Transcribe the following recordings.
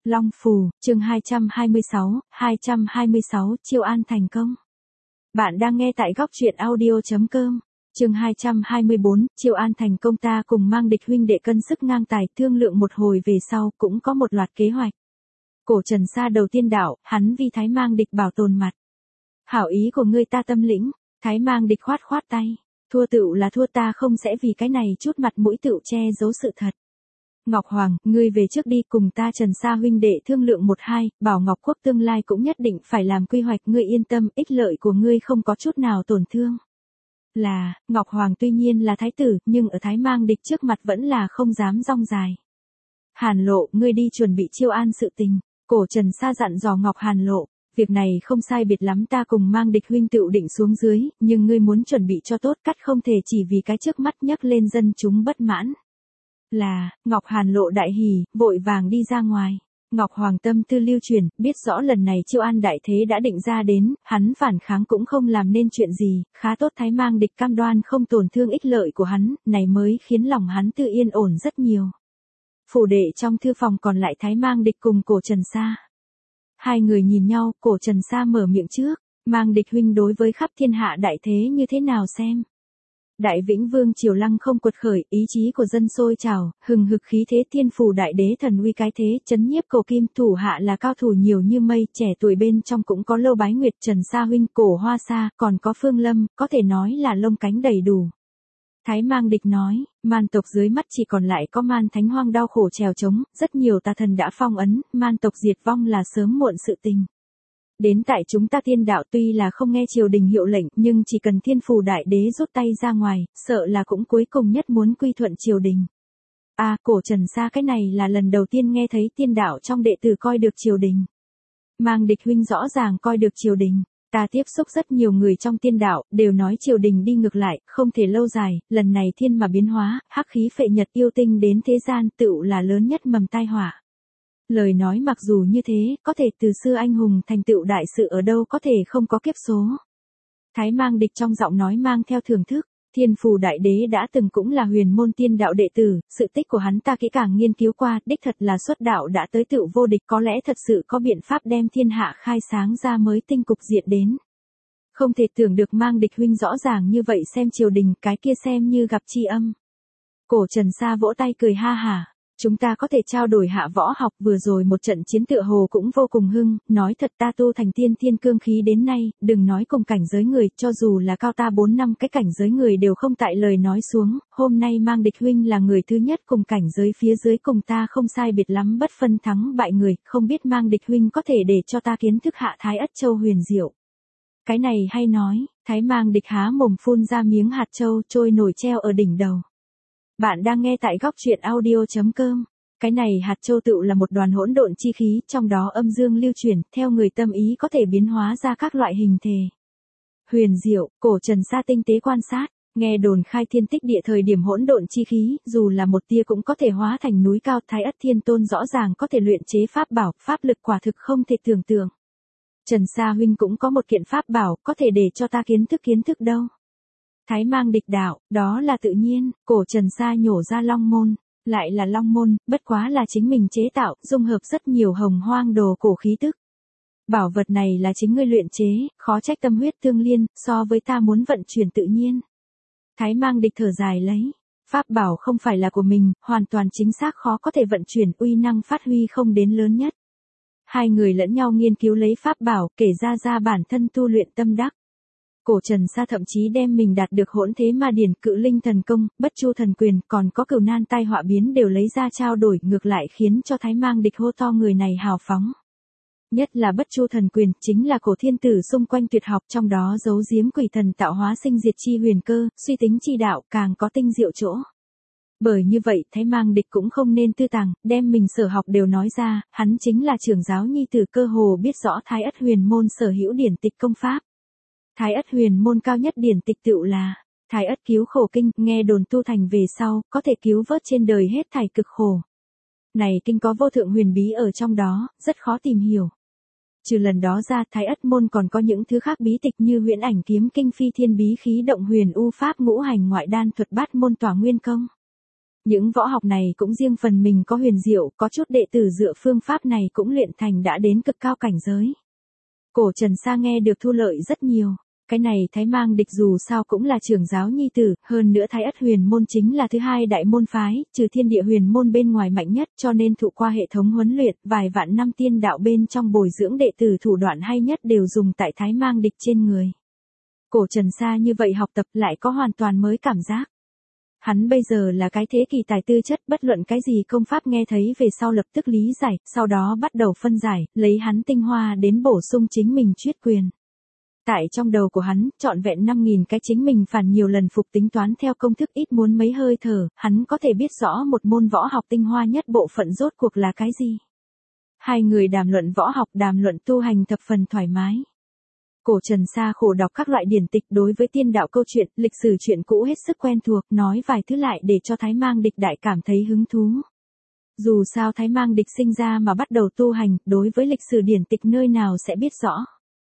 Long Phù, chương 226, chiêu an thành công. Bạn đang nghe tại góc truyện audio.com. Chương 224, chiêu an thành công. Ta cùng Mang Địch huynh đệ cân sức ngang tài, thương lượng một hồi về sau, cũng có một loạt kế hoạch. Cổ Trần Sa đầu tiên đạo, hắn vì Thái Mang Địch bảo tồn mặt. Hảo ý của ngươi ta tâm lĩnh. Thái Mang Địch khoát khoát tay. Thua tựu là thua, ta không sẽ vì cái này chút mặt mũi tựu che giấu sự thật. Ngọc Hoàng, ngươi về trước đi, cùng ta Trần Sa huynh đệ thương lượng một hai, bảo Ngọc Quốc tương lai cũng nhất định phải làm quy hoạch, ngươi yên tâm, ích lợi của ngươi không có chút nào tổn thương. Là, Ngọc Hoàng tuy nhiên là thái tử, nhưng ở Thái Mang Địch trước mặt vẫn là không dám rong dài. Hàn Lộ, ngươi đi chuẩn bị chiêu an sự tình. Cổ Trần Sa dặn dò Ngọc Hàn Lộ, việc này không sai biệt lắm, ta cùng Mang Địch huynh tựu định xuống dưới, nhưng ngươi muốn chuẩn bị cho tốt, cắt không thể chỉ vì cái trước mắt nhấc lên dân chúng bất mãn. Là, Ngọc Hàn Lộ đại hỉ, vội vàng đi ra ngoài. Ngọc Hoàng tâm tư lưu truyền, biết rõ lần này chiêu an đại thế đã định ra đến, hắn phản kháng cũng không làm nên chuyện gì, khá tốt Thái Mang Địch cam đoan không tổn thương ích lợi của hắn, này mới khiến lòng hắn tự yên ổn rất nhiều. Phủ đệ trong thư phòng còn lại Thái Mang Địch cùng Cổ Trần Sa. Hai người nhìn nhau, Cổ Trần Sa mở miệng trước, Mang Địch huynh đối với khắp thiên hạ đại thế như thế nào xem? Đại Vĩnh Vương triều lăng không quật khởi, ý chí của dân sôi trào, hừng hực khí thế, thiên phủ đại đế thần uy cái thế, chấn nhiếp cổ kim, thủ hạ là cao thủ nhiều như mây, trẻ tuổi bên trong cũng có Lâu Bái Nguyệt, Trần Sa huynh, Cổ Hoa Sa, còn có Phương Lâm, có thể nói là lông cánh đầy đủ. Thái Mang Địch nói, Man tộc dưới mắt chỉ còn lại có Man Thánh Hoang đau khổ trèo trống, rất nhiều tà thần đã phong ấn, Man tộc diệt vong là sớm muộn sự tình. Đến tại chúng ta tiên đạo tuy là không nghe triều đình hiệu lệnh, nhưng chỉ cần thiên phủ đại đế rút tay ra ngoài, sợ là cũng cuối cùng nhất muốn quy thuận triều đình. Cổ Trần Sa, cái này là lần đầu tiên nghe thấy tiên đạo trong đệ tử coi được triều đình. Mang Địch huynh rõ ràng coi được triều đình. Ta tiếp xúc rất nhiều người trong tiên đạo, đều nói triều đình đi ngược lại, không thể lâu dài, lần này thiên mà biến hóa, hắc khí phệ nhật yêu tinh đến thế gian tựu là lớn nhất mầm tai họa. Lời nói mặc dù như thế, có thể từ xưa anh hùng thành tựu đại sự ở đâu có thể không có kiếp số. Thái Mang Địch trong giọng nói mang theo thưởng thức, thiên phủ đại đế đã từng cũng là huyền môn tiên đạo đệ tử, sự tích của hắn ta kỹ càng nghiên cứu qua, đích thật là xuất đạo đã tới tựu vô địch, có lẽ thật sự có biện pháp đem thiên hạ khai sáng ra mới tinh cục diện đến. Không thể tưởng được Mang Địch huynh rõ ràng như vậy xem triều đình, cái kia xem như gặp tri âm. Cổ Trần Sa vỗ tay cười ha hả. Chúng ta có thể trao đổi hạ võ học, vừa rồi một trận chiến tựa hồ cũng vô cùng hưng, nói thật ta tu thành tiên thiên cương khí đến nay, đừng nói cùng cảnh giới người, cho dù là cao ta 4 năm cái cảnh giới người đều không tại lời nói xuống, hôm nay Mang Địch huynh là người thứ nhất cùng cảnh giới phía dưới cùng ta không sai biệt lắm bất phân thắng bại người, không biết Mang Địch huynh có thể để cho ta kiến thức hạ Thái Ất Châu huyền diệu. Cái này hay nói, Thái Mang Địch há mồm phun ra miếng hạt châu trôi nổi treo ở đỉnh đầu. Bạn đang nghe tại góc truyện audio.com. Cái này hạt châu tựu là một đoàn hỗn độn chi khí, trong đó âm dương lưu chuyển, theo người tâm ý có thể biến hóa ra các loại hình thể. Huyền diệu, Cổ Trần Sa tinh tế quan sát, nghe đồn khai thiên tích địa thời điểm hỗn độn chi khí, dù là một tia cũng có thể hóa thành núi cao, Thái Ất Thiên Tôn rõ ràng có thể luyện chế pháp bảo, pháp lực quả thực không thể tưởng tượng. Trần Sa huynh cũng có một kiện pháp bảo, có thể để cho ta kiến thức đâu. Thái Mang Địch đạo, đó là tự nhiên, Cổ Trần Sa nhổ ra long môn, lại là long môn, bất quá là chính mình chế tạo, dung hợp rất nhiều hồng hoang đồ cổ khí tức. Bảo vật này là chính ngươi luyện chế, khó trách tâm huyết tương liên, so với ta muốn vận chuyển tự nhiên. Thái Mang Địch thở dài lấy, pháp bảo không phải là của mình, hoàn toàn chính xác khó có thể vận chuyển, uy năng phát huy không đến lớn nhất. Hai người lẫn nhau nghiên cứu lấy pháp bảo, kể ra bản thân tu luyện tâm đắc. Cổ Trần Sa thậm chí đem mình đạt được hỗn thế ma điển, cự linh thần công, bất chu thần quyền, còn có cửu nan tai họa biến đều lấy ra trao đổi, ngược lại khiến cho Thái Mang Địch hô to người này hào phóng. Nhất là bất chu thần quyền, chính là cổ thiên tử xung quanh tuyệt học, trong đó giấu giếm quỷ thần tạo hóa sinh diệt chi huyền cơ, suy tính chi đạo, càng có tinh diệu chỗ. Bởi như vậy, Thái Mang Địch cũng không nên tư tàng, đem mình sở học đều nói ra, hắn chính là trưởng giáo nhi tử, cơ hồ biết rõ Thái Ất huyền môn sở hữu điển tịch công pháp. Thái Ất huyền môn cao nhất điển tịch tựu là Thái Ất cứu khổ kinh, nghe đồn tu thành về sau, có thể cứu vớt trên đời hết thảy cực khổ. Này kinh có vô thượng huyền bí ở trong đó, rất khó tìm hiểu. Trừ lần đó ra, Thái Ất môn còn có những thứ khác bí tịch như Huyễn Ảnh kiếm kinh, Phi thiên bí khí động huyền u pháp, ngũ hành ngoại đan thuật, bát môn tỏa nguyên công. Những võ học này cũng riêng phần mình có huyền diệu, có chút đệ tử dựa phương pháp này cũng luyện thành đã đến cực cao cảnh giới. Cổ Trần Sa nghe được thu lợi rất nhiều. Cái này Thái Mang Địch dù sao cũng là trưởng giáo nhi tử, hơn nữa Thái Ất huyền môn chính là thứ hai đại môn phái, trừ thiên địa huyền môn bên ngoài mạnh nhất, cho nên thụ qua hệ thống huấn luyện, vài vạn năm tiên đạo bên trong bồi dưỡng đệ tử thủ đoạn hay nhất đều dùng tại Thái Mang Địch trên người. Cổ Trần Sa như vậy học tập lại có hoàn toàn mới cảm giác. Hắn bây giờ là cái thế kỳ tài tư chất, bất luận cái gì công pháp nghe thấy về sau lập tức lý giải, sau đó bắt đầu phân giải, lấy hắn tinh hoa đến bổ sung chính mình chuyết quyền. Tại trong đầu của hắn, trọn vẹn 5.000 cái chính mình phản nhiều lần phục tính toán theo công thức ít muốn mấy hơi thở, hắn có thể biết rõ một môn võ học tinh hoa nhất bộ phận rốt cuộc là cái gì. Hai người đàm luận võ học, đàm luận tu hành thập phần thoải mái. Cổ Trần Sa khổ đọc các loại điển tịch, đối với tiên đạo câu chuyện, lịch sử chuyện cũ hết sức quen thuộc, nói vài thứ lại để cho Thái Mang Địch đại cảm thấy hứng thú. Dù sao Thái Mang Địch sinh ra mà bắt đầu tu hành, đối với lịch sử điển tịch nơi nào sẽ biết rõ.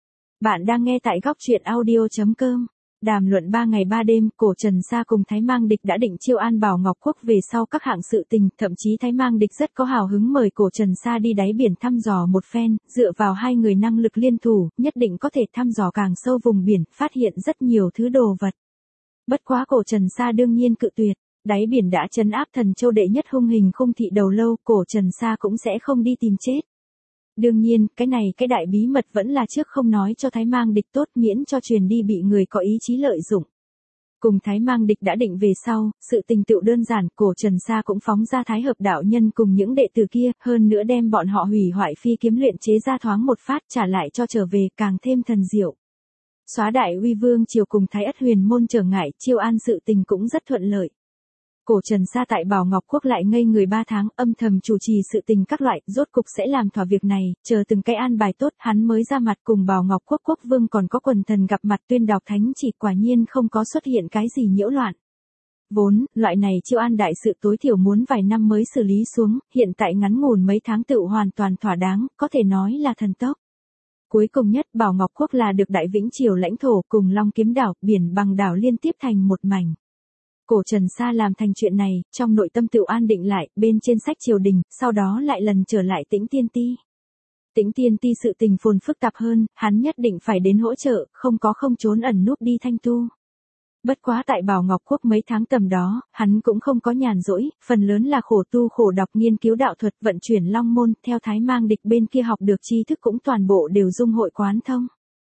Bạn đang nghe tại góc truyện audio.com. Đàm luận 3 ngày 3 đêm, Cổ Trần Sa cùng Thái Mang Địch đã định chiêu an Bảo Ngọc Quốc về sau các hạng sự tình, thậm chí Thái Mang Địch rất có hào hứng mời Cổ Trần Sa đi đáy biển thăm dò một phen, dựa vào hai người năng lực liên thủ, nhất định có thể thăm dò càng sâu vùng biển, phát hiện rất nhiều thứ đồ vật. Bất quá Cổ Trần Sa đương nhiên cự tuyệt, đáy biển đã trấn áp Thần Châu đệ nhất hung hình Khung Thị đầu lâu, Cổ Trần Sa cũng sẽ không đi tìm chết. Đương nhiên, cái đại bí mật vẫn là trước không nói cho Thái Mang Địch tốt, miễn cho truyền đi bị người có ý chí lợi dụng. Cùng Thái Mang Địch đã định về sau, sự tình tựu đơn giản, Cổ Trần Sa cũng phóng ra Thái Hợp đạo nhân cùng những đệ tử kia, hơn nữa đem bọn họ hủy hoại phi kiếm luyện chế ra thoáng một phát trả lại cho trở về càng thêm thần diệu. Xóa đại uy vương triều cùng Thái Ất huyền môn trở ngại, chiêu an sự tình cũng rất thuận lợi. Cổ Trần Sa tại Bảo Ngọc Quốc lại ngây người 3 tháng, âm thầm chủ trì sự tình các loại, rốt cục sẽ làm thỏa việc này, chờ từng cái an bài tốt, hắn mới ra mặt cùng Bảo Ngọc Quốc quốc vương còn có quần thần gặp mặt tuyên đọc thánh chỉ, quả nhiên không có xuất hiện cái gì nhiễu loạn. Vốn, loại này chiêu an đại sự tối thiểu muốn vài năm mới xử lý xuống, hiện tại ngắn ngủn mấy tháng tựu hoàn toàn thỏa đáng, có thể nói là thần tốc. Cuối cùng nhất, Bảo Ngọc Quốc là được Đại Vĩnh Triều lãnh thổ cùng Long Kiếm đảo, biển bằng đảo liên tiếp thành một mảnh. Cổ Trần Sa làm thành chuyện này, trong nội tâm tựu an định lại, bên trên sách triều đình, sau đó lại lần trở lại Tĩnh Tiên Ti. Tĩnh Tiên Ti sự tình phồn phức tạp hơn, hắn nhất định phải đến hỗ trợ, không trốn ẩn núp đi thanh tu. Bất quá tại Bảo Ngọc Quốc mấy tháng tầm đó, hắn cũng không có nhàn rỗi, phần lớn là khổ tu khổ đọc nghiên cứu đạo thuật, vận chuyển long môn, theo Thái Mang Địch bên kia học được tri thức cũng toàn bộ đều dung hội quán thông.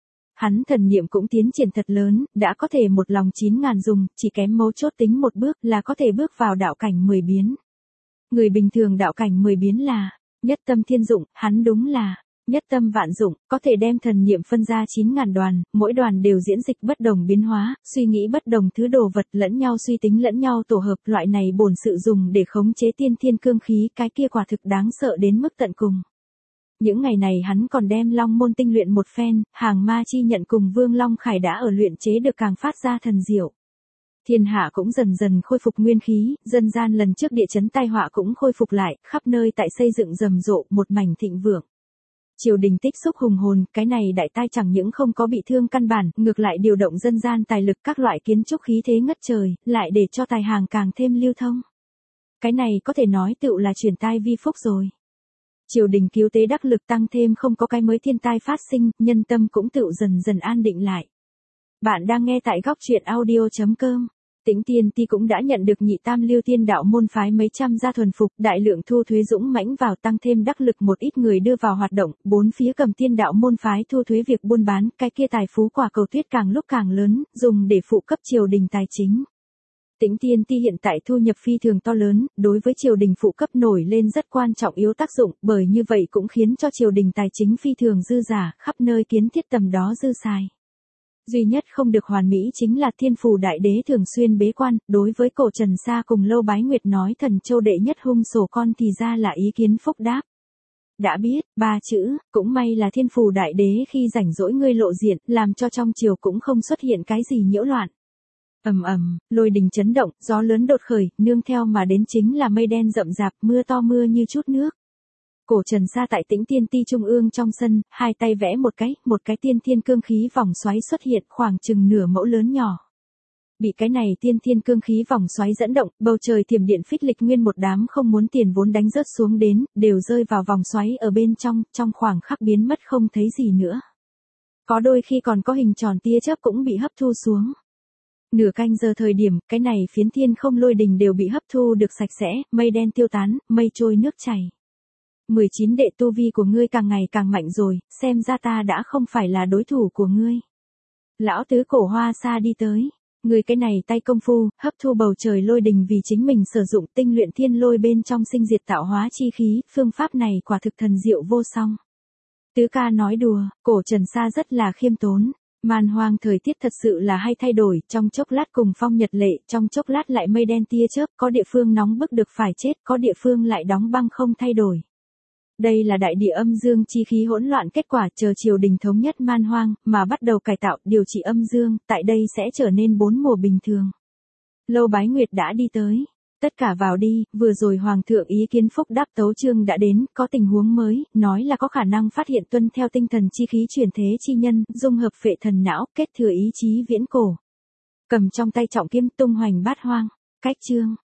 Hắn thần niệm cũng tiến triển thật lớn, đã có thể một lòng 9.000 dùng, chỉ kém mấu chốt tính một bước là có thể bước vào đạo cảnh 10 biến. Người bình thường đạo cảnh 10 biến là nhất tâm thiên dụng, hắn đúng là nhất tâm vạn dụng, có thể đem thần niệm phân ra 9.000 đoàn, mỗi đoàn đều diễn dịch bất đồng biến hóa, suy nghĩ bất đồng thứ đồ vật lẫn nhau suy tính lẫn nhau tổ hợp, loại này bổn sự dùng để khống chế tiên thiên cương khí, cái kia quả thực đáng sợ đến mức tận cùng. Những ngày này hắn còn đem Long môn tinh luyện một phen, hàng ma chi nhận cùng Vương Long Khải đã ở luyện chế được càng phát ra thần diệu. Thiên hạ cũng dần dần khôi phục nguyên khí, dân gian lần trước địa chấn tai họa cũng khôi phục lại, khắp nơi tại xây dựng rầm rộ, một mảnh thịnh vượng. Triều đình tích xúc hùng hồn, cái này đại tai chẳng những không có bị thương căn bản, ngược lại điều động dân gian tài lực các loại kiến trúc khí thế ngất trời, lại để cho tài hàng càng thêm lưu thông. Cái này có thể nói tựu là chuyển tai vi phúc rồi. Triều đình cứu tế đắc lực tăng thêm, không có cái mới thiên tai phát sinh, nhân tâm cũng tựu dần dần an định lại. Bạn đang nghe tại góc truyện audio.com. Tĩnh Tiên Ti cũng đã nhận được Nhị Tam Lưu Tiên đạo môn phái mấy trăm gia thuần phục, đại lượng thu thuế dũng mãnh vào, tăng thêm đắc lực một ít người đưa vào hoạt động, bốn phía cầm tiên đạo môn phái thu thuế việc buôn bán, cái kia tài phú quả cầu tuyết càng lúc càng lớn, dùng để phụ cấp triều đình tài chính. Tĩnh Tiên Ti hiện tại thu nhập phi thường to lớn, đối với triều đình phụ cấp nổi lên rất quan trọng yếu tác dụng, bởi như vậy cũng khiến cho triều đình tài chính phi thường dư giả, khắp nơi kiến thiết tầm đó dư xài. Duy nhất không được hoàn mỹ chính là Thiên Phù Đại Đế thường xuyên bế quan, đối với Cổ Trần Sa cùng Lâu Bái Nguyệt nói Thần Châu đệ nhất hung sổ con thì ra là ý kiến phúc đáp. Đã biết, 3 chữ, cũng may là Thiên Phù Đại Đế khi rảnh rỗi ngươi lộ diện, làm cho trong triều cũng không xuất hiện cái gì nhiễu loạn. Ầm ầm, lôi đình chấn động, gió lớn đột khởi, nương theo mà đến chính là mây đen rậm rạp, mưa to mưa như chút nước. Cổ Trần Sa tại Tĩnh Tiên Ti trung ương trong sân, hai tay vẽ một cái tiên thiên cương khí vòng xoáy xuất hiện khoảng chừng nửa mẫu lớn nhỏ. Bị cái này tiên thiên cương khí vòng xoáy dẫn động, bầu trời thiểm điện phích lịch nguyên một đám không muốn tiền vốn đánh rớt xuống đến, đều rơi vào vòng xoáy ở bên trong khoảng khắc biến mất không thấy gì nữa. Có đôi khi còn có hình tròn tia chớp cũng bị hấp thu xuống. Nửa canh giờ thời điểm, cái này phiến thiên không lôi đình đều bị hấp thu được sạch sẽ, mây đen tiêu tán, mây trôi nước chảy. 19 đệ tu vi của ngươi càng ngày càng mạnh rồi, xem ra ta đã không phải là đối thủ của ngươi. Lão tứ Cổ Hoa Sa đi tới. Người cái này tay công phu, hấp thu bầu trời lôi đình vì chính mình sử dụng tinh luyện thiên lôi bên trong sinh diệt tạo hóa chi khí, phương pháp này quả thực thần diệu vô song. Tứ ca nói đùa, Cổ Trần Sa rất là khiêm tốn. Man hoang thời tiết thật sự là hay thay đổi, trong chốc lát cùng phong nhật lệ, trong chốc lát lại mây đen tia chớp, có địa phương nóng bức được phải chết, có địa phương lại đóng băng không thay đổi. Đây là đại địa âm dương chi khí hỗn loạn kết quả chờ triều đình thống nhất man hoang, mà bắt đầu cải tạo, điều trị âm dương, tại đây sẽ trở nên 4 mùa bình thường. Lâu Bái Nguyệt đã đi tới. Tất cả vào đi, vừa rồi Hoàng thượng ý kiến phúc đáp tấu chương đã đến, có tình huống mới, nói là có khả năng phát hiện tuân theo tinh thần chi khí chuyển thế chi nhân, dung hợp phệ thần não, kết thừa ý chí viễn cổ. Cầm trong tay trọng kiếm tung hoành bát hoang. Cách chương.